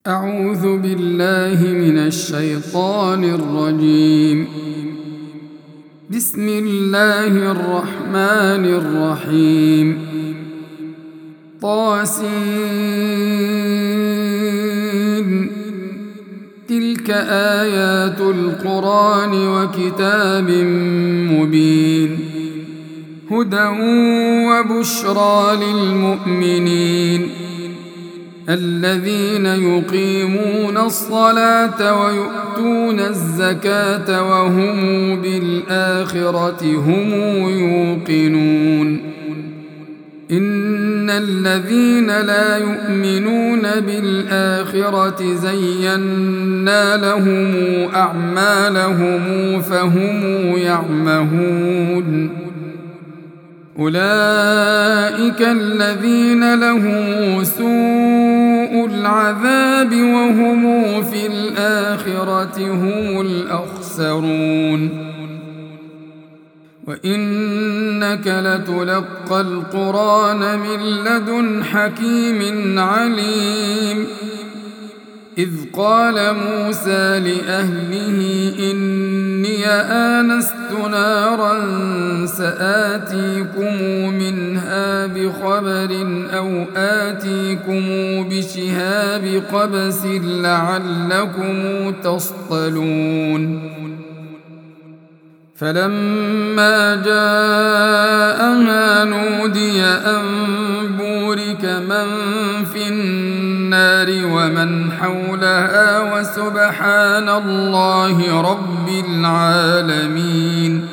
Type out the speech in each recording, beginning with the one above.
أعوذ بالله من الشيطان الرجيم. بسم الله الرحمن الرحيم. طاسين. تلك آيات القرآن وكتاب مبين، هدى وبشرى للمؤمنين الذين يقيمون الصلاة ويؤتون الزكاة وهم بالآخرة هم يوقنون. إن الذين لا يؤمنون بالآخرة زينا لهم أعمالهم فهم يعمهون. أولئك الذين لهم سوء العذاب وهم في الآخرة هم الأخسرون. وإنك لتلقى القرآن من لدن حكيم عليم. إذ قال موسى لأهله إني آنست نارا سآتيكم منها بخبر أو آتيكم بشهاب قبس لعلكم تصطلون. فلما جاءها نودي أن بورك من في النار ومن حولها وسبحان الله رب العالمين.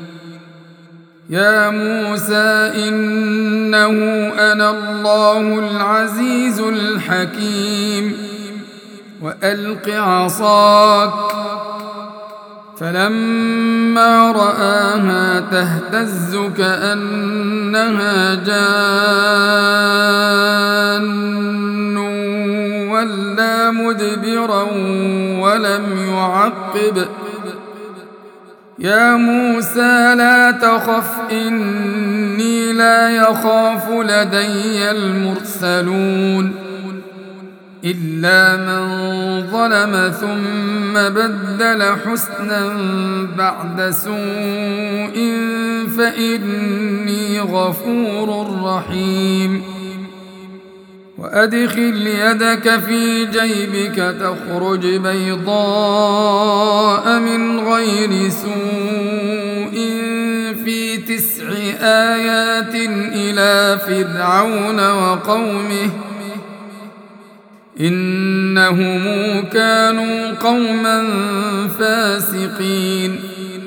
يا موسى إنه أنا الله العزيز الحكيم. وألق عصاك. فلما رآها تهتز كأنها جان ولى مدبرا ولم يعقب. يا موسى لا تخف إني لا يخاف لدي المرسلون إلا من ظلم ثم بدل حسنا بعد سوء فإني غفور رحيم. وأدخل يدك في جيبك تخرج بيضاء من غير سوء في 9 آيات إلى فرعون وقومه إنهم كانوا قوما فاسقين.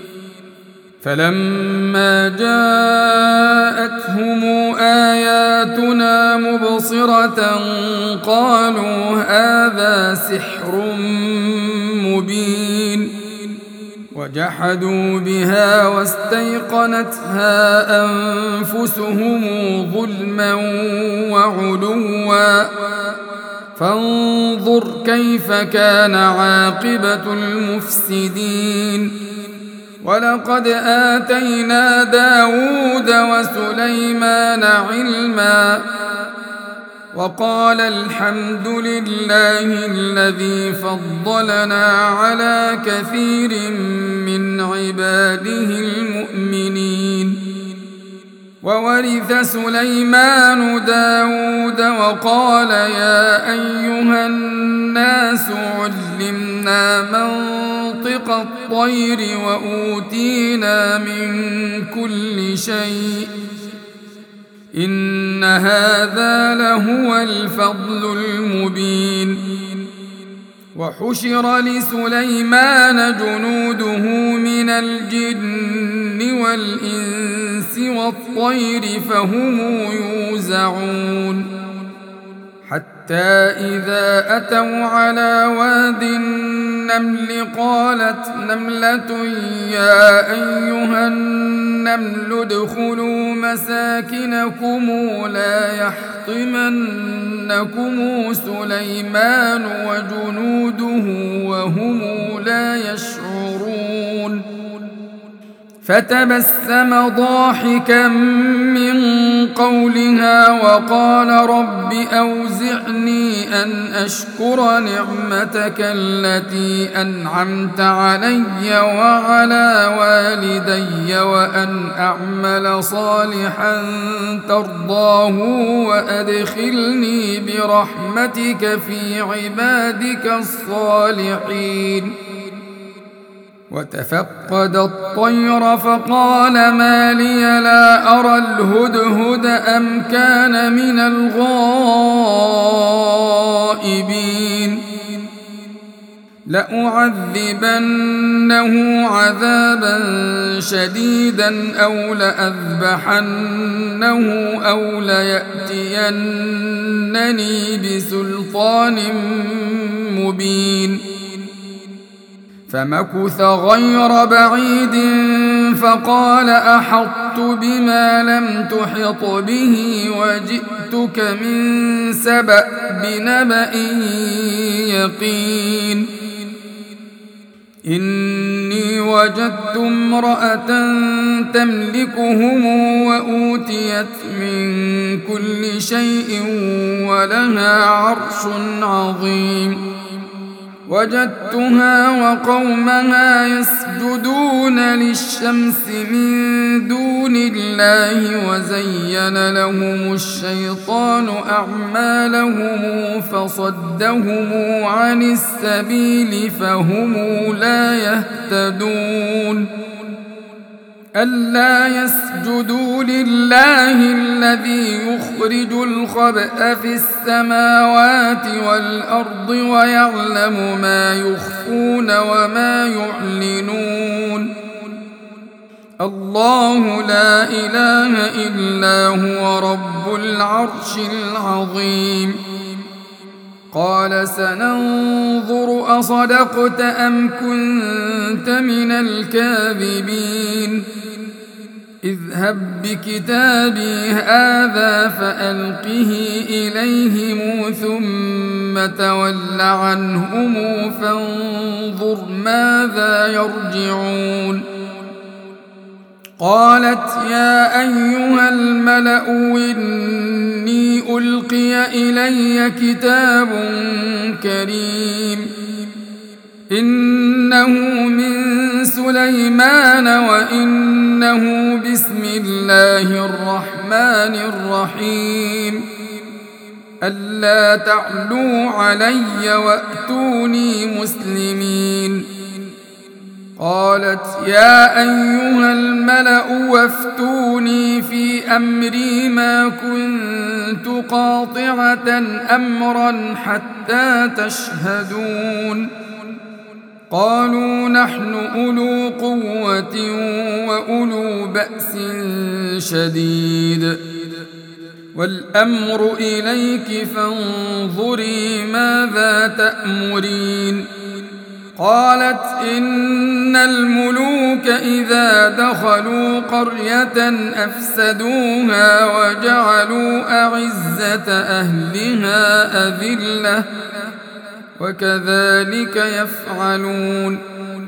فلما جاءتهم آياتنا مبصرة قالوا هذا سحر مبين. وجحدوا بها واستيقنتها أنفسهم ظلما وعلوا فانظر كيف كان عاقبة المفسدين. ولقد آتينا داود وسليمان علما وقال الحمد لله الذي فضلنا على كثير من عباده المؤمنين. وورث سليمان داود وقال يا أيها الناس علمنا منطق الطير وأوتينا من كل شيء إن هذا لهو الفضل المبين. وحشر لسليمان جنوده من الجن والإنس والطير فهم يوزعون. حتى إذا أتوا على واد النمل قالت نملة يا أيها النمل ادخلوا مساكنكم لا يحطمنكم سليمان وجنوده وهم لا يشعرون. فتبسم ضاحكا من قولها وقال رب أوزعني أن أشكر نعمتك التي أنعمت علي وعلى والدي وأن أعمل صالحا ترضاه وأدخلني برحمتك في عبادك الصالحين. وتفقد الطير فقال ما لي لا أرى الهدهد أم كان من الغائبين لأعذبنه عذابا شديدا أو لأذبحنه أو ليأتينني بسلطان مبين. فمكث غير بعيد فقال أحطت بما لم تحط به وجئتك من سبأ بنبأ يقين. إني وجدت امرأة تملكهم وأوتيت من كل شيء ولها عرش عظيم. وجدتها وقومها يسجدون للشمس من دون الله وزين لهم الشيطان أعمالهم فصدهم عن السبيل فهم لا يهتدون. ألا يسجدوا لله الذي يخرج الخبأ في السماوات والأرض ويعلم ما يخفون وما يعلنون. الله لا إله إلا هو رب العرش العظيم. قال سننظر أصدقت أم كنت من الكاذبين. اذهب بكتابي هذا فألقه إليهم ثم تول عنهم فانظر ماذا يرجعون. قالت يا أيها الملأ إني ألقي إلي كتاب كريم إنه من سليمان وإنه بسم الله الرحمن الرحيم ألا تعلوا علي وأتوني مسلمين. قالت يا أيها الملأ وافتوني في أمري ما كنت قاطعة أمرا حتى تشهدون. قالوا نحن أولو قوة وأولو بأس شديد والأمر إليك فانظري ماذا تأمرين. قالت إن الملوك إذا دخلوا قرية أفسدوها وجعلوا أعزة أهلها أذلة وكذلك يفعلون.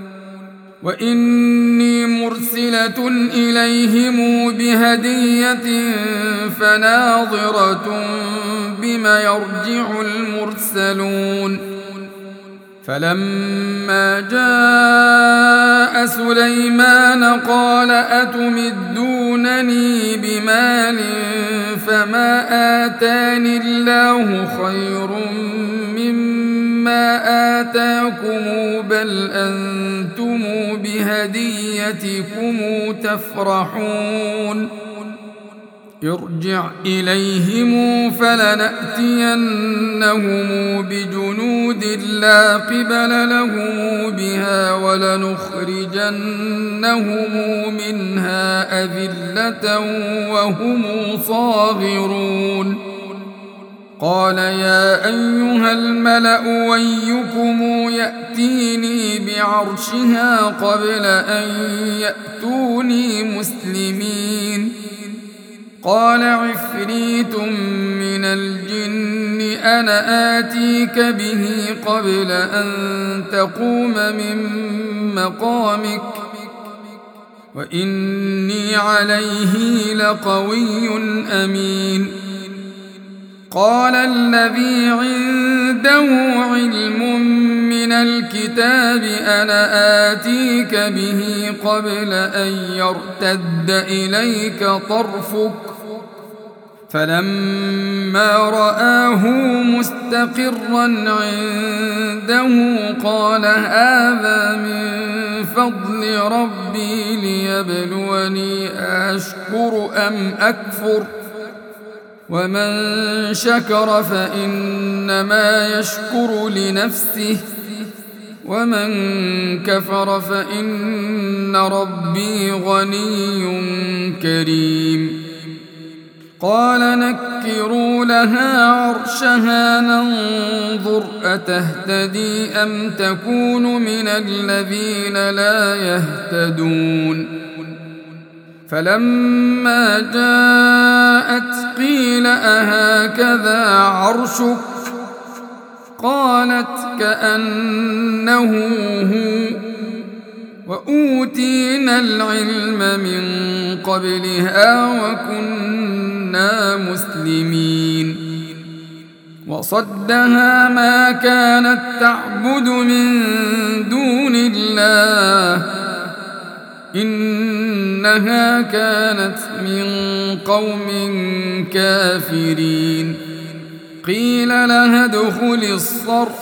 وإني مرسلة إليهم بهدية فناظرة بما يرجع المرسلون. فلما جاء سليمان قال أتمدونني بمال فما آتاني الله خير مما آتاكم بل أنتم بهديتكم تفرحون. ارجع إليهم فلنأتينهم بجنود لا قبل لهم بها ولنخرجنهم منها أذلة وهم صاغرون. قال يا أيها الملأ أيكم يأتيني بعرشها قبل أن يأتوني مسلمين. قال عفريت من الجن أنا آتيك به قبل أن تقوم من مقامك وإني عليه لقوي أمين. قال الذي عنده علم من الكتاب أنا آتيك به قبل أن يرتد إليك طرفك فلما رآه مستقرا عنده قال هذا من فضل ربي ليبلوني أشكر أم أكفر ومن شكر فإنما يشكر لنفسه ومن كفر فإن ربي غني كريم. قال نكروا لها عرشها ننظر أتهتدي أم تكون من الذين لا يهتدون. فلما جاءت قيل أهكذا عرشك قالت كأنه هو وأوتينا العلم من قبلها وكنا مسلمين. وصدها ما كانت تعبد من دون الله إنها كانت من قوم كافرين. قيل لها ادخل الصرح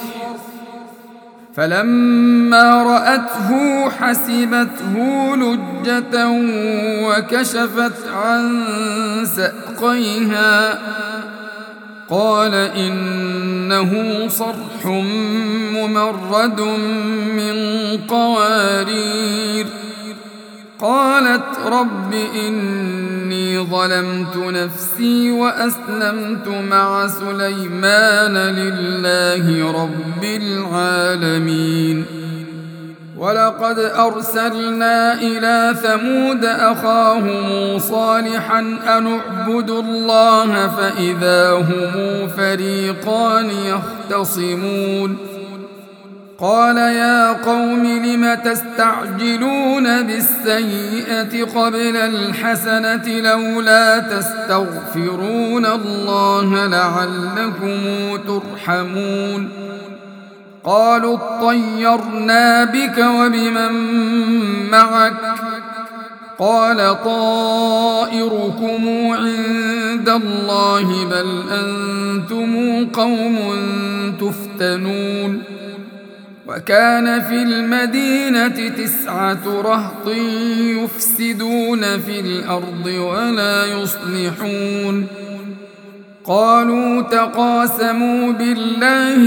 فلما رأته حسبته لجة وكشفت عن ساقيها قال إنه صرح ممرد من قوارير. قالت رب إني ظلمت نفسي وأسلمت مع سليمان لله رب العالمين. ولقد أرسلنا إلى ثمود أخاهم صالحا أن اعبدوا الله فإذا هم فريقان يختصمون. قال يا قوم لم تستعجلون بالسيئة قبل الحسنة لولا تستغفرون الله لعلكم ترحمون. قالوا اطيرنا بك وبمن معك قال طائركم عند الله بل أنتم قوم تفتنون. وكان في المدينة 9 رهط يفسدون في الأرض ولا يصلحون. قالوا تقاسموا بالله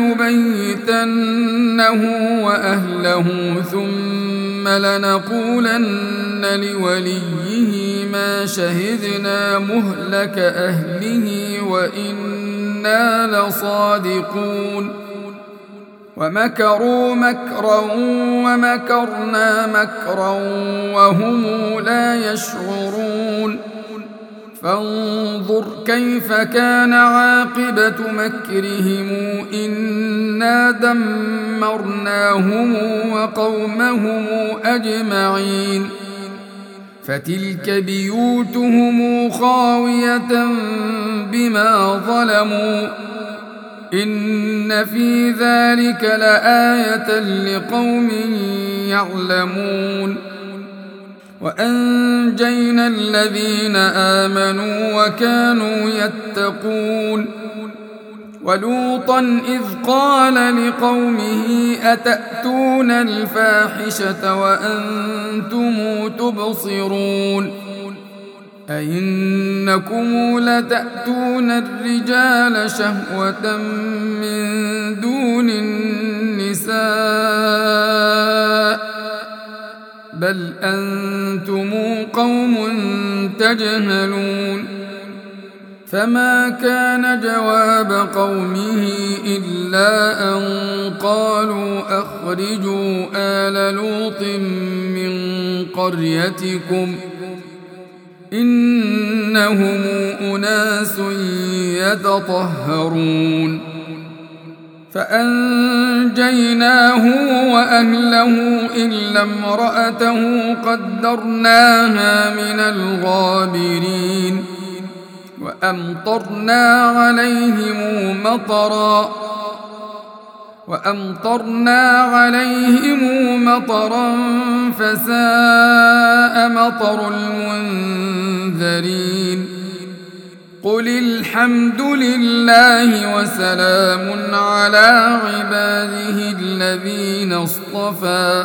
لنبيتنه وأهله ثم لنقولن لوليه ما شهدنا مهلك أهله وإنا لصادقون. ومكروا مكرا ومكرنا مكرا وهم لا يشعرون. فانظر كيف كان عاقبة مكرهم إنا دمرناهم وقومهم أجمعين. فتلك بيوتهم خاوية بما ظلموا إن في ذلك لآية لقوم يعلمون. وأنجينا الذين آمنوا وكانوا يتقون. ولوطا إذ قال لقومه أتأتون الفاحشة وأنتم تبصرون أئنكم لتأتون الرجال شهوة من دون النساء بل أنتم قوم تجهلون. فما كان جواب قومه إلا أن قالوا أخرجوا آل لوط من قريتكم إنهم أناس يتطهرون. فأنجيناه وأهله إلا امرأته قدرناها من الغابرين وأمطرنا عليهم مطرا فساء مطر المنذرين قل الحمد لله وسلام على عباده الذين اصطفى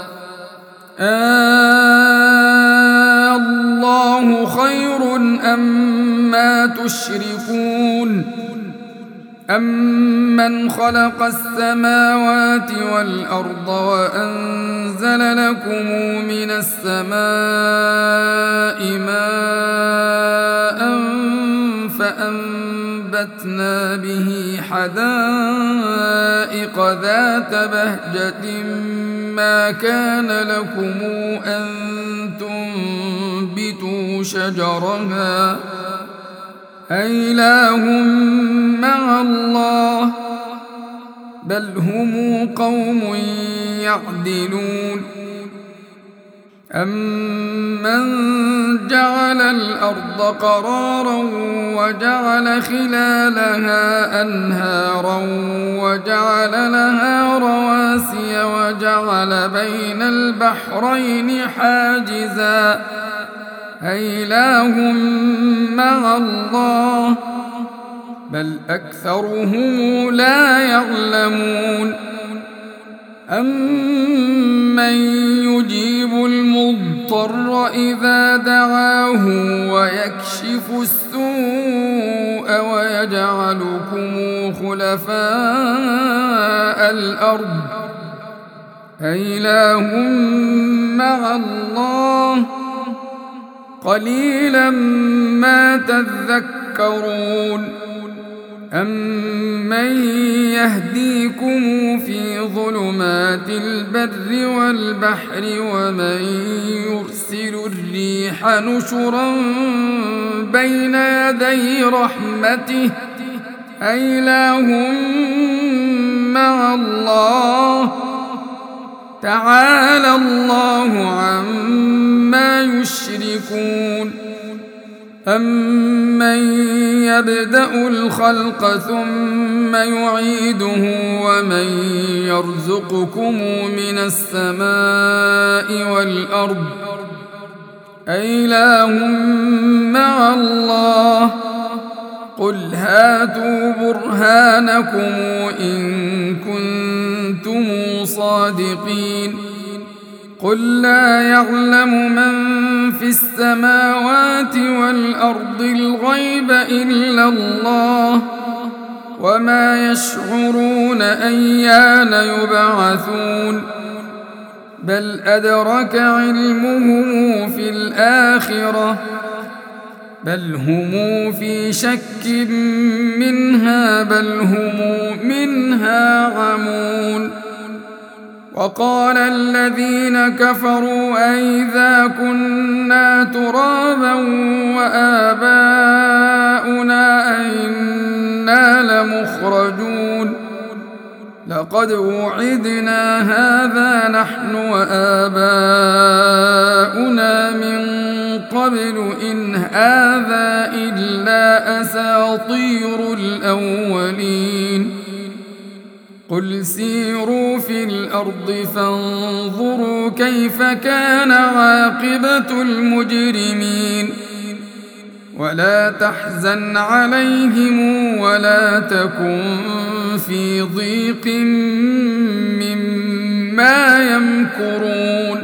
الله خير أما تشركون أمن خلق السماوات والأرض وأنزل لكم من السماء ماء فأنبتنا به حدائق ذات بهجة ما كان لكم أن تنبتوا شجرها أإله مع الله بل هم قوم يعدلون أمن جعل الأرض قرارا وجعل خلالها أنهارا وجعل لها رواسي وجعل بين البحرين حاجزا أإله مع الله بل أكثرهم لا يعلمون أمن يجيب المضطر إذا دعاه ويكشف السوء ويجعلكم خلفاء الأرض أإله مع الله قليلا ما تذكرون أمن يهديكم في ظلمات البر والبحر ومن يرسل الريح نشرا بين يدي رحمته أإله مع الله تعالى الله عما يشركون أمن يبدأ الخلق ثم يعيده ومن يرزقكم من السماء والأرض أإله مع الله قل هاتوا برهانكم إن كنتم صادقين قل لا يعلم من في السماوات والأرض الغيب إلا الله وما يشعرون أيان يبعثون بل أدرك علمه في الآخرة بل هم في شك منها بل هم منها عمون وقال الذين كفروا أئذا كنا ترابا وآباؤنا أئنا لمخرجون لقد وعدنا هذا نحن وآباؤنا من قبل إن هذا إلا أساطير الأولين قل سيروا في الأرض فانظروا كيف كان عاقبة المجرمين ولا تحزن عليهم ولا تكن في ضيق مما يمكرون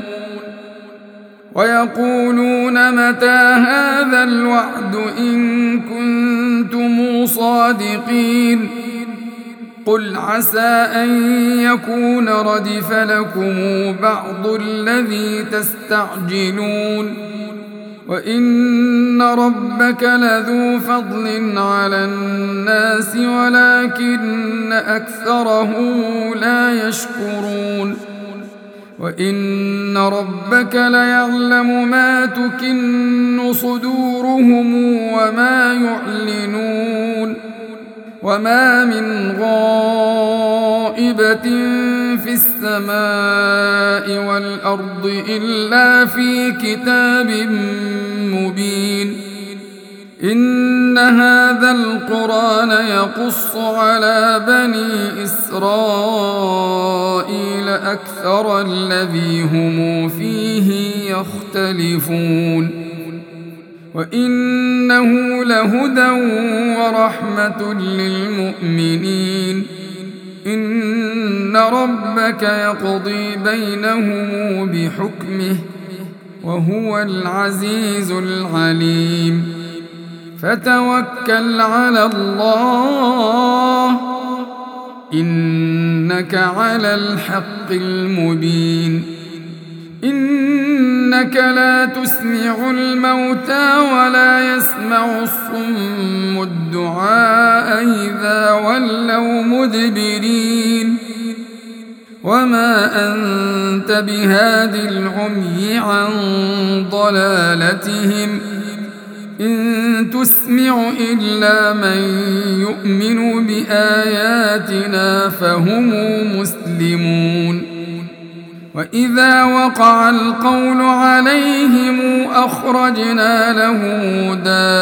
ويقولون متى هذا الوعد إن كنتم صادقين قل عسى أن يكون ردف لكم بعض الذي تستعجلون وإن ربك لذو فضل على الناس ولكن أكثرهم لا يشكرون وإن ربك ليعلم ما تكن صدورهم وما يعلنون وما من غائبة في السماء والأرض إلا في كتاب مبين إن هذا القرآن يقص على بني إسرائيل أكثر الذي هم فيه يختلفون وإنه لهدى ورحمة للمؤمنين إن ربك يقضي بينهم بحكمه وهو العزيز العليم فتوكل على الله إنك على الحق المبين إنك لا تسمع الموتى ولا يسمع الصم الدعاء إذا ولوا مدبرين وما أنت بهاد العمي عن ضلالتهم إن تسمع إلا من يؤمن بآياتنا فهم مسلمون وإذا وقع القول عليهم أخرجنا لهم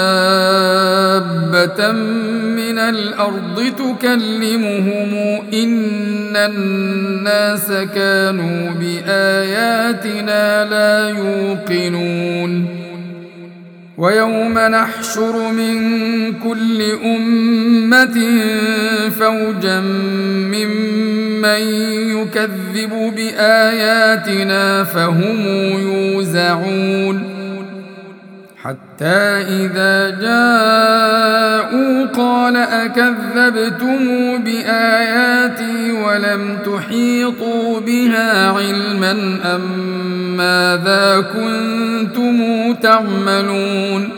دابة من الأرض تكلمهم إن الناس كانوا بآياتنا لا يوقنون ويوم نحشر من كل أمة فوجا ممن يكذب بآياتنا فهم يوزعون حتى إذا جاءوا قال أكذبتم بآياتي ولم تحيطوا بها علما أم ماذا كنتم تعملون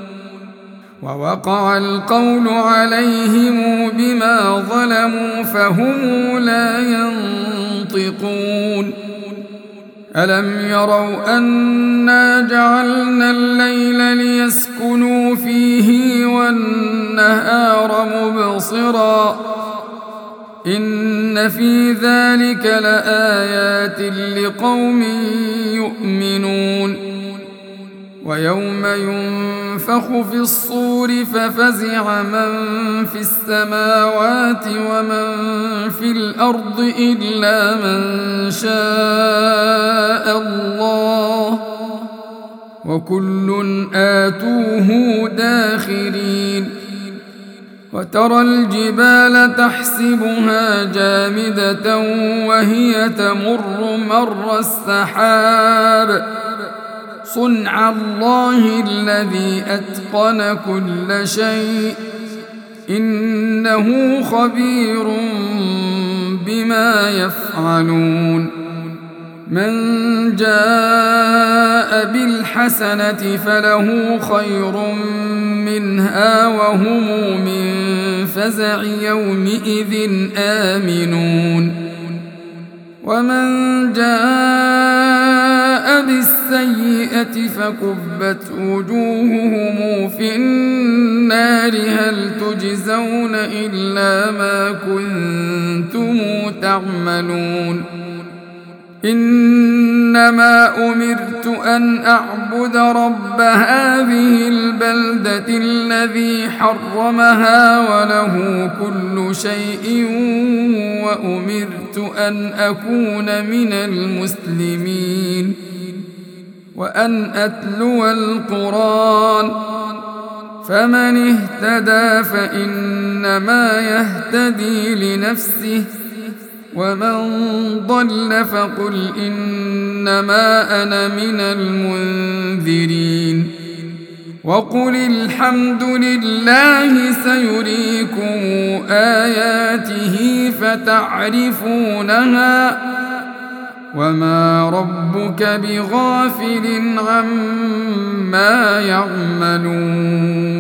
ووقع القول عليهم بما ظلموا فهم لا ينطقون ألم يروا أنا جعلنا الليل ليسكنوا فيه والنهار مبصرا إن في ذلك لآيات لقوم يؤمنون ويوم ينفخ في الصور ففزع من في السماوات ومن في الأرض إلا من شاء الله وكل آتوه داخرين وترى الجبال تحسبها جامدة وهي تمر مر السحاب صنع الله الذي أتقن كل شيء إنه خبير بما يفعلون من جاء بالحسنة فله خير منها وهم من فزع يومئذ آمنون ومن جاء بالسيئة فكبت وجوههم في النار هل تجزون إلا ما كنتم تعملون إنما أمرت أن أعبد رب هذه البلدة الذي حرمها وله كل شيء وأمرت أن أكون من المسلمين وأن أتلو القرآن فمن اهتدى فإنما يهتدي لنفسه ومن ضل فقل إنما أنا من المنذرين وقل الحمد لله سيريكم آياته فتعرفونها وما ربك بغافل عما يعملون